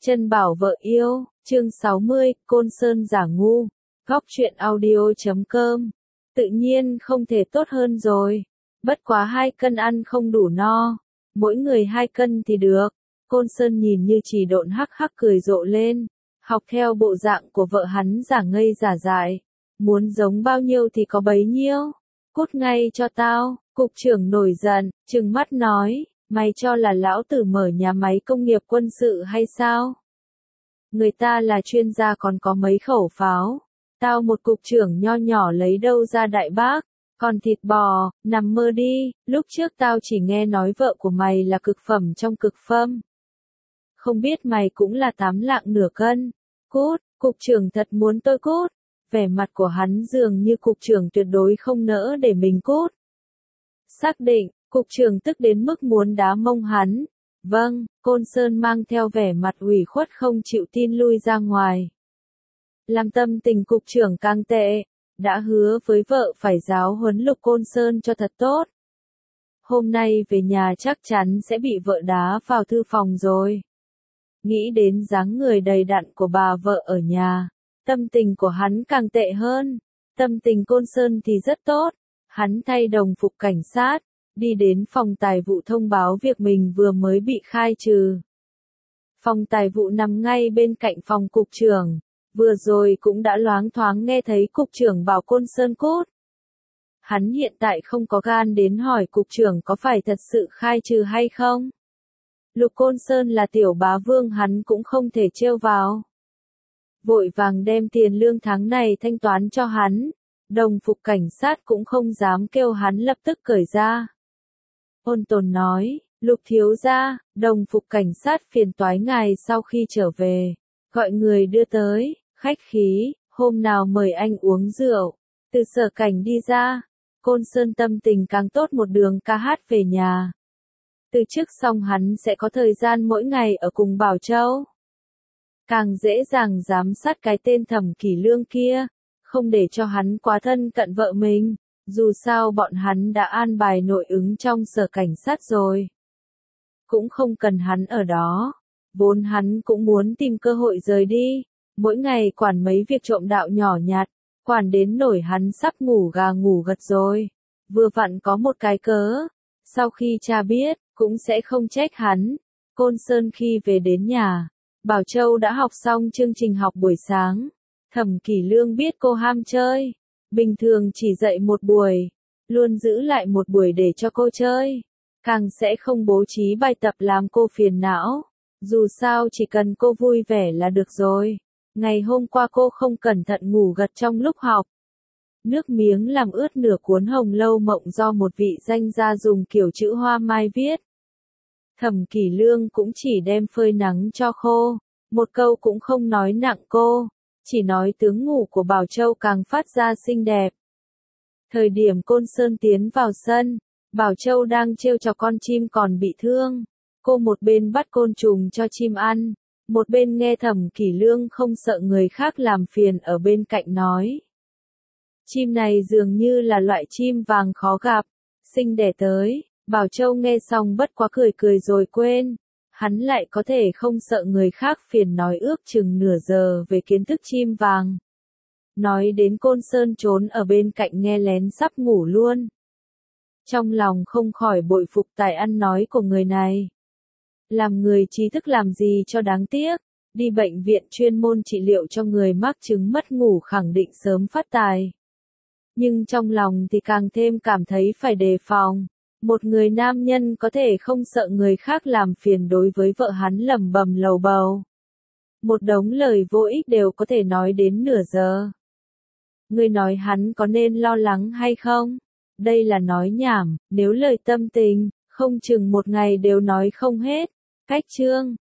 Chân bảo vợ yêu, chương 60, Côn Sơn giả ngu, góc truyện audio.com. Tự nhiên không thể tốt hơn rồi. Bất quá 2 cân ăn không đủ no. Mỗi người 2 cân thì được. Côn Sơn nhìn như chỉ độn hắc hắc cười rộ lên. Học theo bộ dạng của vợ hắn giả ngây giả dại. Muốn giống bao nhiêu thì có bấy nhiêu. Cút ngay cho tao. Cục trưởng nổi giận, trừng mắt nói. Mày cho là lão tử mở nhà máy công nghiệp quân sự hay sao? Người ta là chuyên gia còn có mấy khẩu pháo. Tao một cục trưởng nho nhỏ lấy đâu ra đại bác. Còn thịt bò, nằm mơ đi, lúc trước tao chỉ nghe nói vợ của mày là cực phẩm trong cực phẩm. Không biết mày cũng là 8 lạng nửa cân. Cút, cục trưởng thật muốn tôi cút. Vẻ mặt của hắn dường như cục trưởng tuyệt đối không nỡ để mình cút. Xác định, cục trưởng tức đến mức muốn đá mông hắn. Vâng, Côn Sơn mang theo vẻ mặt ủy khuất không chịu tin lui ra ngoài. Làm tâm tình cục trưởng càng tệ, đã hứa với vợ phải giáo huấn Lục Côn Sơn cho thật tốt. Hôm nay về nhà chắc chắn sẽ bị vợ đá vào thư phòng rồi. Nghĩ đến dáng người đầy đặn của bà vợ ở nhà, tâm tình của hắn càng tệ hơn. Tâm tình Côn Sơn thì rất tốt, hắn thay đồng phục cảnh sát, đi đến phòng tài vụ thông báo việc mình vừa mới bị khai trừ. Phòng tài vụ nằm ngay bên cạnh phòng cục trưởng, vừa rồi cũng đã loáng thoáng nghe thấy cục trưởng bảo Côn Sơn cút. Hắn hiện tại không có gan đến hỏi cục trưởng có phải thật sự khai trừ hay không. Lục Côn Sơn là tiểu bá vương hắn cũng không thể trêu vào. Vội vàng đem tiền lương tháng này thanh toán cho hắn, đồng phục cảnh sát cũng không dám kêu hắn lập tức cởi ra. Ôn tồn nói, Lục thiếu gia, đồng phục cảnh sát phiền toái ngài sau khi trở về, gọi người đưa tới, khách khí, hôm nào mời anh uống rượu. Từ sở cảnh đi ra, Côn Sơn tâm tình càng tốt một đường ca hát về nhà. Từ trước xong hắn sẽ có thời gian mỗi ngày ở cùng Bảo Châu. Càng dễ dàng giám sát cái tên Thẩm Kỷ Lương kia, không để cho hắn quá thân cận vợ mình. Dù sao bọn hắn đã an bài nội ứng trong sở cảnh sát rồi. Cũng không cần hắn ở đó. Vốn hắn cũng muốn tìm cơ hội rời đi. Mỗi ngày quản mấy việc trộm đạo nhỏ nhặt. Quản đến nổi hắn sắp ngủ gà ngủ gật rồi. Vừa vặn có một cái cớ. Sau khi cha biết, cũng sẽ không trách hắn. Côn Sơn khi về đến nhà, Bảo Châu đã học xong chương trình học buổi sáng. Thẩm Kỷ Lương biết cô ham chơi. Bình thường chỉ dạy một buổi, luôn giữ lại một buổi để cho cô chơi. Càng sẽ không bố trí bài tập làm cô phiền não. Dù sao chỉ cần cô vui vẻ là được rồi. Ngày hôm qua cô không cẩn thận ngủ gật trong lúc học. Nước miếng làm ướt nửa cuốn Hồng Lâu Mộng do một vị danh gia dùng kiểu chữ hoa mai viết. Thẩm Kỷ Lương cũng chỉ đem phơi nắng cho khô. Một câu cũng không nói nặng cô. Chỉ nói tướng ngủ của Bảo Châu càng phát ra xinh đẹp. Thời điểm Côn Sơn tiến vào sân, Bảo Châu đang trêu chọc con chim còn bị thương. Cô một bên bắt côn trùng cho chim ăn, một bên nghe Thẩm Kỷ Lương không sợ người khác làm phiền ở bên cạnh nói. Chim này dường như là loại chim vàng khó gặp, sinh đẻ tới. Bảo Châu nghe xong bất quá cười cười rồi quên. Hắn lại có thể không sợ người khác phiền nói ước chừng nửa giờ về kiến thức chim vàng. Nói đến Côn Sơn trốn ở bên cạnh nghe lén sắp ngủ luôn. Trong lòng không khỏi bội phục tài ăn nói của người này. Làm người trí thức làm gì cho đáng tiếc, đi bệnh viện chuyên môn trị liệu cho người mắc chứng mất ngủ khẳng định sớm phát tài. Nhưng trong lòng thì càng thêm cảm thấy phải đề phòng. Một người nam nhân có thể không sợ người khác làm phiền đối với vợ hắn lẩm bẩm lầu bầu. Một đống lời vô ích đều có thể nói đến nửa giờ. Người nói hắn có nên lo lắng hay không? Đây là nói nhảm, nếu lời tâm tình, không chừng một ngày đều nói không hết. Cách chương,